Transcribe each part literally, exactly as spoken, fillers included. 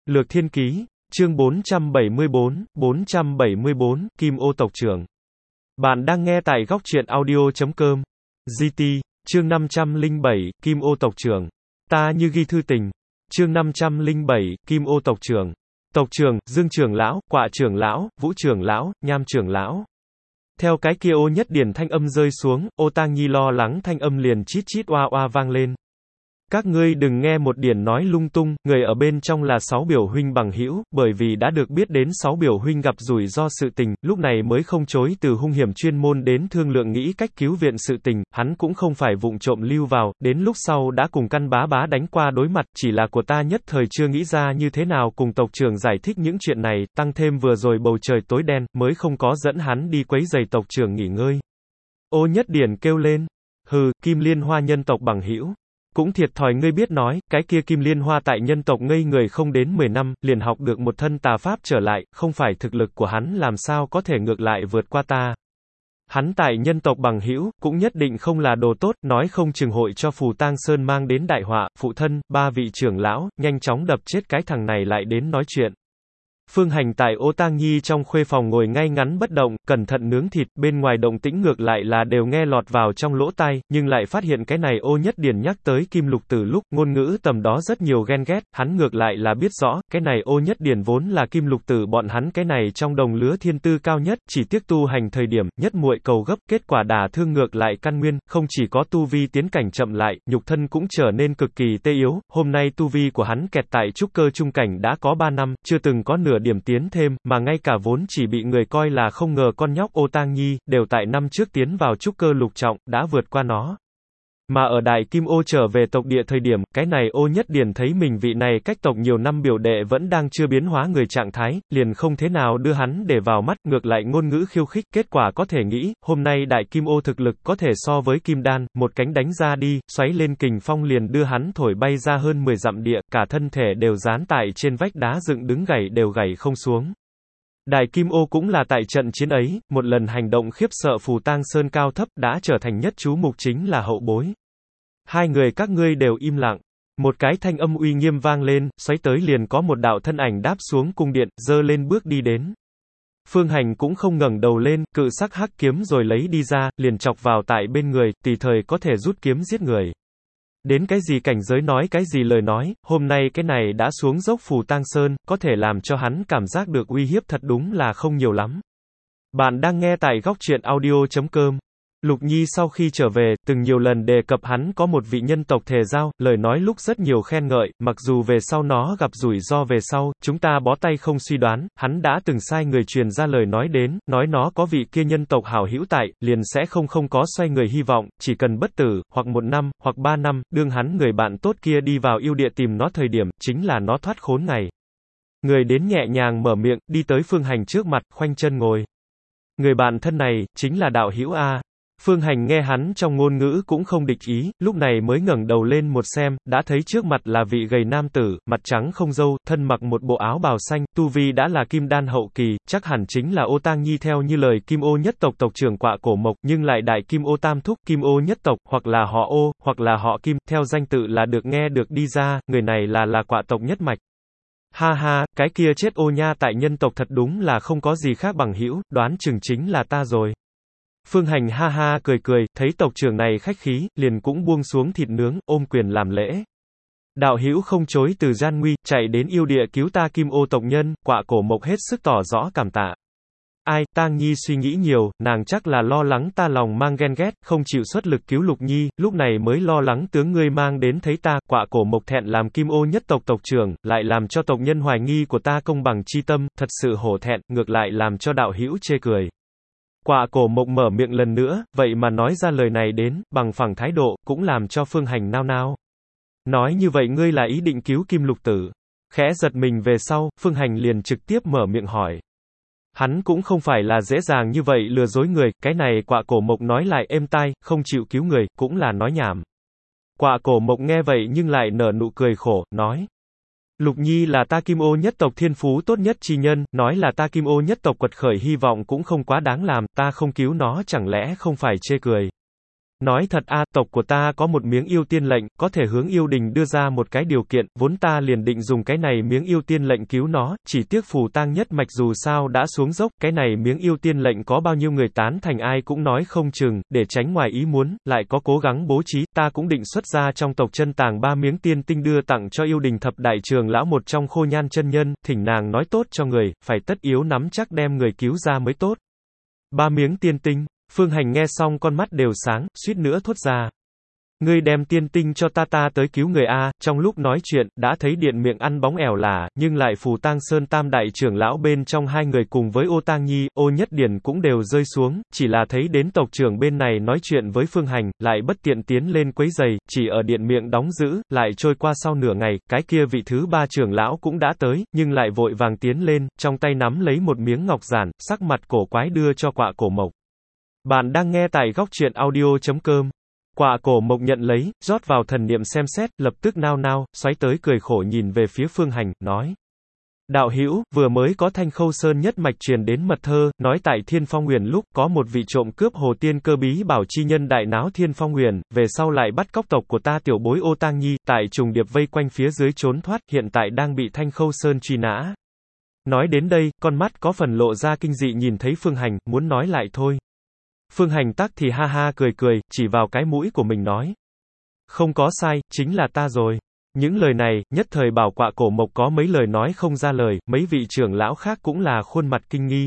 Lược Thiên Ký, chương bốn trăm bảy mươi bốn, bốn trăm bảy mươi bốn, Kim Ô tộc trưởng. Bạn đang nghe tại góc truyện audio chấm com. giê tê, chương năm trăm lẻ bảy, Kim Ô tộc trưởng. Ta như ghi thư tình. Chương năm trăm lẻ bảy, Kim Ô tộc trưởng. Tộc trưởng, Dương trưởng lão, Quạ trưởng lão, Vũ trưởng lão, Nham trưởng lão. Theo cái kia Ô Nhất Điển thanh âm rơi xuống, Ô Tang Nhi lo lắng thanh âm liền chít chít oa oa vang lên. Các ngươi đừng nghe một điển nói lung tung, người ở bên trong là sáu biểu huynh bằng hữu, bởi vì đã được biết đến sáu biểu huynh gặp rủi ro sự tình, lúc này mới không chối từ hung hiểm chuyên môn đến thương lượng nghĩ cách cứu viện sự tình, hắn cũng không phải vụng trộm lưu vào, đến lúc sau đã cùng căn bá bá đánh qua đối mặt, chỉ là của ta nhất thời chưa nghĩ ra như thế nào cùng tộc trưởng giải thích những chuyện này, tăng thêm vừa rồi bầu trời tối đen, mới không có dẫn hắn đi quấy giày tộc trưởng nghỉ ngơi. Ô Nhất Điển kêu lên, hừ, Kim Liên Hoa nhân tộc bằng hữu. Cũng thiệt thòi ngươi biết nói, cái kia Kim Liên Hoa tại nhân tộc ngây người không đến mười năm, liền học được một thân tà pháp trở lại, không phải thực lực của hắn làm sao có thể ngược lại vượt qua ta. Hắn tại nhân tộc bằng hữu, cũng nhất định không là đồ tốt, nói không chừng hội cho Phù Tang Sơn mang đến đại họa, phụ thân, ba vị trưởng lão, nhanh chóng đập chết cái thằng này lại đến nói chuyện. Phương Hành tại Ô Tang Nhi trong khuê phòng ngồi ngay ngắn bất động, cẩn thận nướng thịt, bên ngoài động tĩnh ngược lại là đều nghe lọt vào trong lỗ tai, nhưng lại phát hiện cái này Ô Nhất Điển nhắc tới Kim Lục Tử lúc, ngôn ngữ tầm đó rất nhiều ghen ghét, hắn ngược lại là biết rõ, cái này Ô Nhất Điển vốn là Kim Lục Tử bọn hắn cái này trong đồng lứa thiên tư cao nhất, chỉ tiếc tu hành thời điểm, nhất muội cầu gấp, kết quả đả thương ngược lại căn nguyên, không chỉ có tu vi tiến cảnh chậm lại, nhục thân cũng trở nên cực kỳ tê yếu, hôm nay tu vi của hắn kẹt tại trúc cơ trung cảnh đã có ba năm, chưa từng có nửa điểm tiến thêm, mà ngay cả vốn chỉ bị người coi là không ngờ con nhóc Ô Tang Nhi, đều tại năm trước tiến vào trúc cơ lục trọng, đã vượt qua nó. Mà ở Đại Kim Ô trở về tộc địa thời điểm, cái này Ô Nhất Điển thấy mình vị này cách tộc nhiều năm biểu đệ vẫn đang chưa biến hóa người trạng thái, liền không thế nào đưa hắn để vào mắt, ngược lại ngôn ngữ khiêu khích, kết quả có thể nghĩ, hôm nay Đại Kim Ô thực lực có thể so với Kim Đan, một cánh đánh ra đi, xoáy lên kình phong liền đưa hắn thổi bay ra hơn mười dặm địa, cả thân thể đều dán tại trên vách đá dựng đứng gảy đều gảy không xuống. Đại Kim Ô cũng là tại trận chiến ấy, một lần hành động khiếp sợ Phù Tang Sơn cao thấp đã trở thành nhất chú mục chính là hậu bối. Hai người các ngươi đều im lặng. Một cái thanh âm uy nghiêm vang lên, xoáy tới liền có một đạo thân ảnh đáp xuống cung điện, dơ lên bước đi đến. Phương Hành cũng không ngẩng đầu lên, cự sắc hắc kiếm rồi lấy đi ra, liền chọc vào tại bên người, tùy thời có thể rút kiếm giết người. Đến cái gì cảnh giới nói cái gì lời nói, hôm nay cái này đã xuống dốc Phù Tang Sơn, có thể làm cho hắn cảm giác được uy hiếp thật đúng là không nhiều lắm. Bạn đang nghe tại góc truyện audio chấm com. Lục Nhi sau khi trở về, từng nhiều lần đề cập hắn có một vị nhân tộc thề giao, lời nói lúc rất nhiều khen ngợi, mặc dù về sau nó gặp rủi ro về sau, chúng ta bó tay không suy đoán, hắn đã từng sai người truyền ra lời nói đến, nói nó có vị kia nhân tộc hảo hữu tại, liền sẽ không không có xoay người hy vọng, chỉ cần bất tử, hoặc một năm, hoặc ba năm, đương hắn người bạn tốt kia đi vào yêu địa tìm nó thời điểm, chính là nó thoát khốn ngày. Người đến nhẹ nhàng mở miệng, đi tới Phương Hành trước mặt, khoanh chân ngồi. Người bạn thân này, chính là đạo hữu A. Phương Hành nghe hắn trong ngôn ngữ cũng không địch ý, lúc này mới ngẩng đầu lên một xem, đã thấy trước mặt là vị gầy nam tử, mặt trắng không râu, thân mặc một bộ áo bào xanh, tu vi đã là Kim Đan hậu kỳ, chắc hẳn chính là Ô Tang Nhi theo như lời Kim Ô nhất tộc tộc trưởng Quạ Cổ Mộc, nhưng lại đại Kim Ô tam thúc, Kim Ô nhất tộc, hoặc là họ Ô, hoặc là họ Kim, theo danh tự là được nghe được đi ra, người này là là Quạ tộc nhất mạch. Ha ha, cái kia chết Ô nha tại nhân tộc thật đúng là không có gì khác bằng hữu, đoán chừng chính là ta rồi. Phương Hành ha ha cười cười, thấy tộc trưởng này khách khí, liền cũng buông xuống thịt nướng, ôm quyền làm lễ. Đạo hữu không chối từ gian nguy, chạy đến yêu địa cứu ta Kim Ô tộc nhân, Quạ Cổ Mộc hết sức tỏ rõ cảm tạ. Ai, Tang Nhi suy nghĩ nhiều, nàng chắc là lo lắng ta lòng mang ghen ghét, không chịu xuất lực cứu Lục Nhi, lúc này mới lo lắng tướng ngươi mang đến thấy ta, Quạ Cổ Mộc thẹn làm Kim Ô nhất tộc tộc trưởng, lại làm cho tộc nhân hoài nghi của ta công bằng chi tâm, thật sự hổ thẹn, ngược lại làm cho đạo hữu chê cười. Quạ Cổ Mộc mở miệng lần nữa, vậy mà nói ra lời này đến, bằng phẳng thái độ, cũng làm cho Phương Hành nao nao. Nói như vậy ngươi là ý định cứu Kim Lục Tử. Khẽ giật mình về sau, Phương Hành liền trực tiếp mở miệng hỏi. Hắn cũng không phải là dễ dàng như vậy lừa dối người, cái này Quạ Cổ Mộc nói lại êm tai, không chịu cứu người, cũng là nói nhảm. Quạ Cổ Mộc nghe vậy nhưng lại nở nụ cười khổ, nói. Lục Nhi là ta Kim Ô nhất tộc thiên phú tốt nhất chi nhân, nói là ta Kim Ô nhất tộc quật khởi hy vọng cũng không quá đáng làm, ta không cứu nó chẳng lẽ không phải chê cười. Nói thật a, tộc của ta có một miếng yêu tiên lệnh, có thể hướng yêu đình đưa ra một cái điều kiện, vốn ta liền định dùng cái này miếng yêu tiên lệnh cứu nó, chỉ tiếc phù tang nhất mạch dù sao đã xuống dốc, cái này miếng yêu tiên lệnh có bao nhiêu người tán thành ai cũng nói không chừng, để tránh ngoài ý muốn, lại có cố gắng bố trí, ta cũng định xuất ra trong tộc chân tàng ba miếng tiên tinh đưa tặng cho yêu đình thập đại trường lão một trong khô nhan chân nhân, thỉnh nàng nói tốt cho người, phải tất yếu nắm chắc đem người cứu ra mới tốt. Ba miếng tiên tinh. Phương Hành nghe xong con mắt đều sáng, suýt nữa thốt ra. Ngươi đem tiên tinh cho ta ta tới cứu người a. Trong lúc nói chuyện, đã thấy điện miệng ăn bóng ẻo lả, nhưng lại phù tang sơn tam đại trưởng lão bên trong hai người cùng với Ô Tang Nhi, Ô Nhất Điển cũng đều rơi xuống, chỉ là thấy đến tộc trưởng bên này nói chuyện với Phương Hành, lại bất tiện tiến lên quấy giày, chỉ ở điện miệng đóng giữ, lại trôi qua sau nửa ngày, cái kia vị thứ ba trưởng lão cũng đã tới, nhưng lại vội vàng tiến lên, trong tay nắm lấy một miếng ngọc giản, sắc mặt cổ quái đưa cho Quạ Cổ Mộc. Bạn đang nghe tại góc truyện audio chấm com. Quạ Cổ Mộc nhận lấy, rót vào thần niệm xem xét, lập tức nao nao, xoáy tới cười khổ nhìn về phía Phương Hành, nói. Đạo hữu, vừa mới có Thanh Khâu Sơn nhất mạch truyền đến mật thơ, nói tại Thiên Phong Nguyền lúc có một vị trộm cướp hồ tiên cơ bí bảo chi nhân đại náo Thiên Phong Nguyền, về sau lại bắt cóc tộc của ta tiểu bối Ô Tang Nhi, tại trùng điệp vây quanh phía dưới trốn thoát, hiện tại đang bị Thanh Khâu Sơn truy nã. Nói đến đây, con mắt có phần lộ ra kinh dị nhìn thấy Phương Hành, muốn nói lại thôi. Phương Hành tắc thì ha ha cười cười, chỉ vào cái mũi của mình nói. Không có sai, chính là ta rồi. Những lời này, nhất thời bảo Quạ Cổ Mộc có mấy lời nói không ra lời, mấy vị trưởng lão khác cũng là khuôn mặt kinh nghi.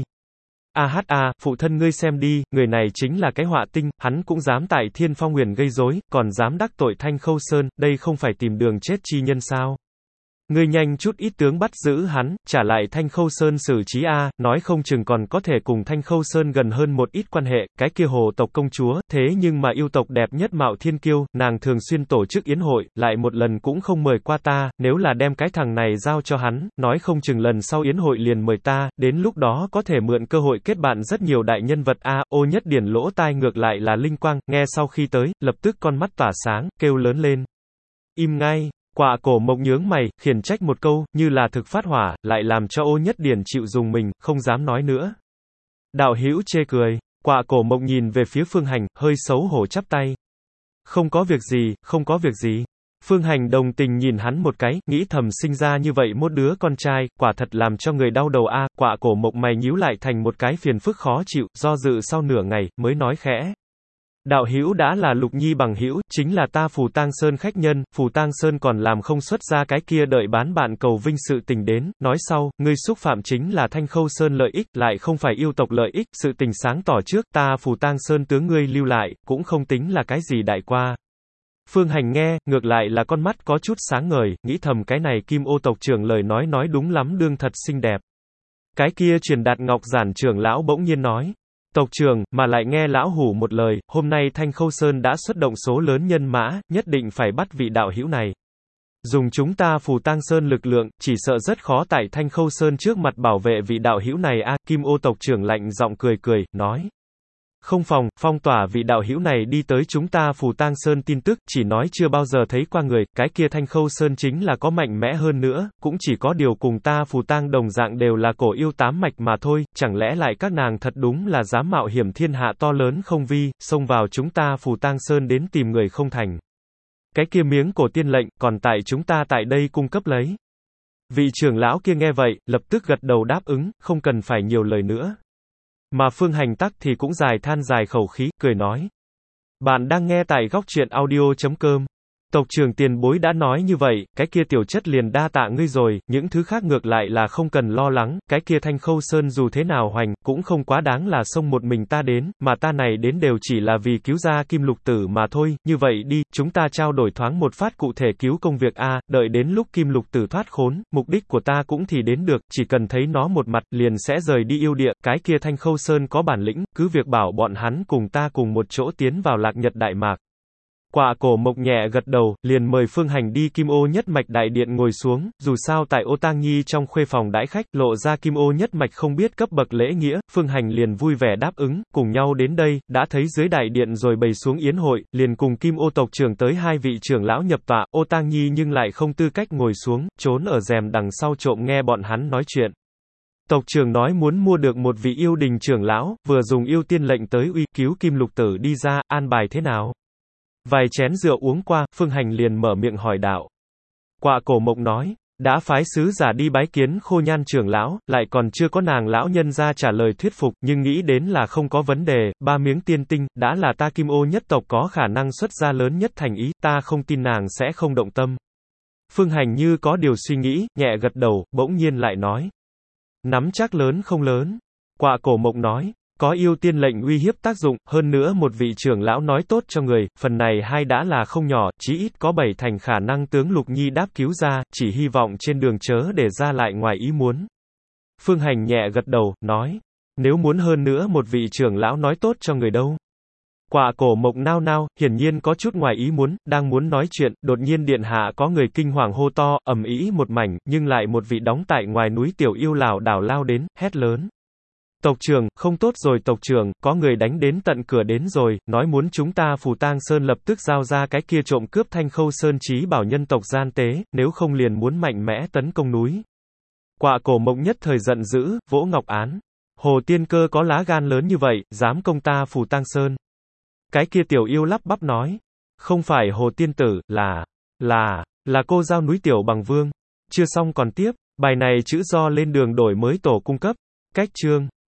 A hát a, phụ thân ngươi xem đi, người này chính là cái họa tinh, hắn cũng dám tại Thiên Phong Nguyền gây rối, còn dám đắc tội Thanh Khâu Sơn, đây không phải tìm đường chết chi nhân sao? Ngươi nhanh chút ít tướng bắt giữ hắn, trả lại Thanh Khâu Sơn xử trí a, nói không chừng còn có thể cùng Thanh Khâu Sơn gần hơn một ít quan hệ, cái kia hồ tộc công chúa, thế nhưng mà yêu tộc đẹp nhất Mạo Thiên Kiêu, nàng thường xuyên tổ chức yến hội, lại một lần cũng không mời qua ta, nếu là đem cái thằng này giao cho hắn, nói không chừng lần sau yến hội liền mời ta, đến lúc đó có thể mượn cơ hội kết bạn rất nhiều đại nhân vật a. Ô Nhất Điển lỗ tai ngược lại là linh quang, nghe sau khi tới, lập tức con mắt tỏa sáng, kêu lớn lên. Im ngay. Quạ Cổ Mộc nhướng mày, khiển trách một câu, như là thực phát hỏa, lại làm cho Ô Nhất Điển chịu dùng mình, không dám nói nữa. Đạo hữu chê cười, Quạ Cổ Mộc nhìn về phía Phương Hành, hơi xấu hổ chắp tay. Không có việc gì, không có việc gì. Phương Hành đồng tình nhìn hắn một cái, nghĩ thầm sinh ra như vậy một đứa con trai, quả thật làm cho người đau đầu a. Quạ Cổ Mộc mày nhíu lại thành một cái phiền phức khó chịu, do dự sau nửa ngày, mới nói khẽ. Đạo hữu đã là Lục Nhi bằng hữu, chính là ta Phù Tang Sơn khách nhân, Phù Tang Sơn còn làm không xuất ra cái kia đợi bán bạn cầu vinh sự tình đến, nói sau, ngươi xúc phạm chính là Thanh Khâu Sơn lợi ích, lại không phải yêu tộc lợi ích, sự tình sáng tỏ trước, ta Phù Tang Sơn tướng ngươi lưu lại, cũng không tính là cái gì đại qua. Phương Hành nghe, ngược lại là con mắt có chút sáng ngời, nghĩ thầm cái này Kim Ô tộc trưởng lời nói nói đúng lắm đương thật xinh đẹp. Cái kia truyền đạt ngọc giản trưởng lão bỗng nhiên nói. Tộc trưởng, mà lại nghe lão hủ một lời, hôm nay Thanh Khâu Sơn đã xuất động số lớn nhân mã, nhất định phải bắt vị đạo hữu này. Dùng chúng ta Phù Tang Sơn lực lượng, chỉ sợ rất khó tại Thanh Khâu Sơn trước mặt bảo vệ vị đạo hữu này a. Kim Ô tộc trưởng lạnh giọng cười cười, nói. Không phòng, phong tỏa vị đạo hữu này đi tới chúng ta Phù Tang Sơn tin tức, chỉ nói chưa bao giờ thấy qua người, cái kia Thanh Khâu Sơn chính là có mạnh mẽ hơn nữa, cũng chỉ có điều cùng ta Phù Tang đồng dạng đều là cổ yêu tám mạch mà thôi, chẳng lẽ lại các nàng thật đúng là dám mạo hiểm thiên hạ to lớn không vi, xông vào chúng ta Phù Tang Sơn đến tìm người không thành. Cái kia miếng cổ tiên lệnh, còn tại chúng ta tại đây cung cấp lấy. Vị trưởng lão kia nghe vậy, lập tức gật đầu đáp ứng, không cần phải nhiều lời nữa. Mà Phương Hành tắc thì cũng dài than dài khẩu khí, cười nói. Bạn đang nghe tại góc truyện audio chấm com. Tộc trưởng tiền bối đã nói như vậy, cái kia tiểu chất liền đa tạ ngươi rồi, những thứ khác ngược lại là không cần lo lắng, cái kia Thanh Khâu Sơn dù thế nào hoành, cũng không quá đáng là xông một mình ta đến, mà ta này đến đều chỉ là vì cứu ra Kim Lục Tử mà thôi, như vậy đi, chúng ta trao đổi thoáng một phát cụ thể cứu công việc a, đợi đến lúc Kim Lục Tử thoát khốn, mục đích của ta cũng thì đến được, chỉ cần thấy nó một mặt, liền sẽ rời đi yêu địa, cái kia Thanh Khâu Sơn có bản lĩnh, cứ việc bảo bọn hắn cùng ta cùng một chỗ tiến vào Lạc Nhật Đại Mạc. Quạ Cổ Mộc nhẹ gật đầu, liền mời Phương Hành đi Kim Ô nhất mạch đại điện ngồi xuống, dù sao tại Ô Tang Nhi trong khuê phòng đãi khách, lộ ra Kim Ô nhất mạch không biết cấp bậc lễ nghĩa, Phương Hành liền vui vẻ đáp ứng, cùng nhau đến đây, đã thấy dưới đại điện rồi bày xuống yến hội, liền cùng Kim Ô tộc trưởng tới hai vị trưởng lão nhập tọa, Ô Tang Nhi nhưng lại không tư cách ngồi xuống, trốn ở rèm đằng sau trộm nghe bọn hắn nói chuyện. Tộc trưởng nói muốn mua được một vị yêu đình trưởng lão, vừa dùng yêu tiên lệnh tới uy cứu Kim Lục Tử đi ra, an bài thế nào? Vài chén rượu uống qua, Phương Hành liền mở miệng hỏi đạo. Quạ Cổ Mộc nói, đã phái sứ giả đi bái kiến Khô Nhan trưởng lão, lại còn chưa có nàng lão nhân ra trả lời thuyết phục, nhưng nghĩ đến là không có vấn đề, ba miếng tiên tinh, đã là ta Kim Ô nhất tộc có khả năng xuất ra lớn nhất thành ý, ta không tin nàng sẽ không động tâm. Phương Hành như có điều suy nghĩ, nhẹ gật đầu, bỗng nhiên lại nói. Nắm chắc lớn không lớn. Quạ Cổ Mộc nói. Có yêu tiên lệnh uy hiếp tác dụng, hơn nữa một vị trưởng lão nói tốt cho người, phần này hai đã là không nhỏ, chí ít có bảy thành khả năng tướng Lục Nhi đáp cứu ra, chỉ hy vọng trên đường chớ để ra lại ngoài ý muốn. Phương Hành nhẹ gật đầu, nói, nếu muốn hơn nữa một vị trưởng lão nói tốt cho người đâu. Quạ Cổ Mộc nao nao, hiển nhiên có chút ngoài ý muốn, đang muốn nói chuyện, đột nhiên điện hạ có người kinh hoàng hô to, ầm ĩ một mảnh, nhưng lại một vị đóng tại ngoài núi tiểu yêu lảo đảo lao đến, hét lớn. Tộc trưởng, không tốt rồi tộc trưởng, có người đánh đến tận cửa đến rồi, nói muốn chúng ta Phù Tang Sơn lập tức giao ra cái kia trộm cướp Thanh Khâu Sơn trí bảo nhân tộc gian tế, nếu không liền muốn mạnh mẽ tấn công núi. Quạ Cổ Mộc nhất thời giận dữ, vỗ ngọc án. Hồ Tiên Cơ có lá gan lớn như vậy, dám công ta Phù Tang Sơn. Cái kia tiểu yêu lắp bắp nói. Không phải Hồ Tiên Tử, là, là, là cô giao núi tiểu bằng vương. Chưa xong còn tiếp, bài này chữ do lên đường đổi mới tổ cung cấp. Cách chương.